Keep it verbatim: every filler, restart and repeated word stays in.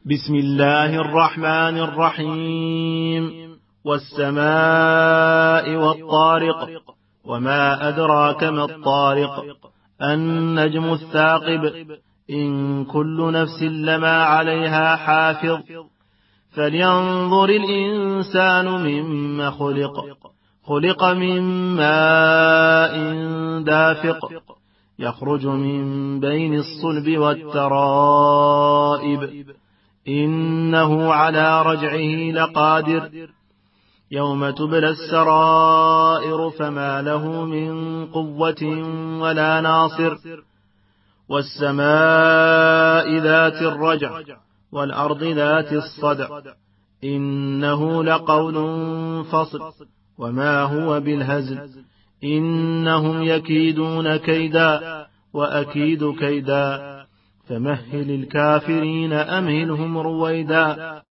بسم الله الرحمن الرحيم. والسماء والطارق، وما أدراك ما الطارق، النجم الثاقب، إن كل نفس لما عليها حافظ. فلينظر الإنسان مما خلق خلق من ماء دافق، يخرج من بين الصلب والترائب، إنه على رجعه لقادر. يوم تبلى السرائر فما له من قوة ولا ناصر. والسماء ذات الرجع والأرض ذات الصدع، إنه لقول فصل وما هو بالهزل. إنهم يكيدون كيدا وأكيد كيدا، فمهل الكافرين أمهلهم رويدا.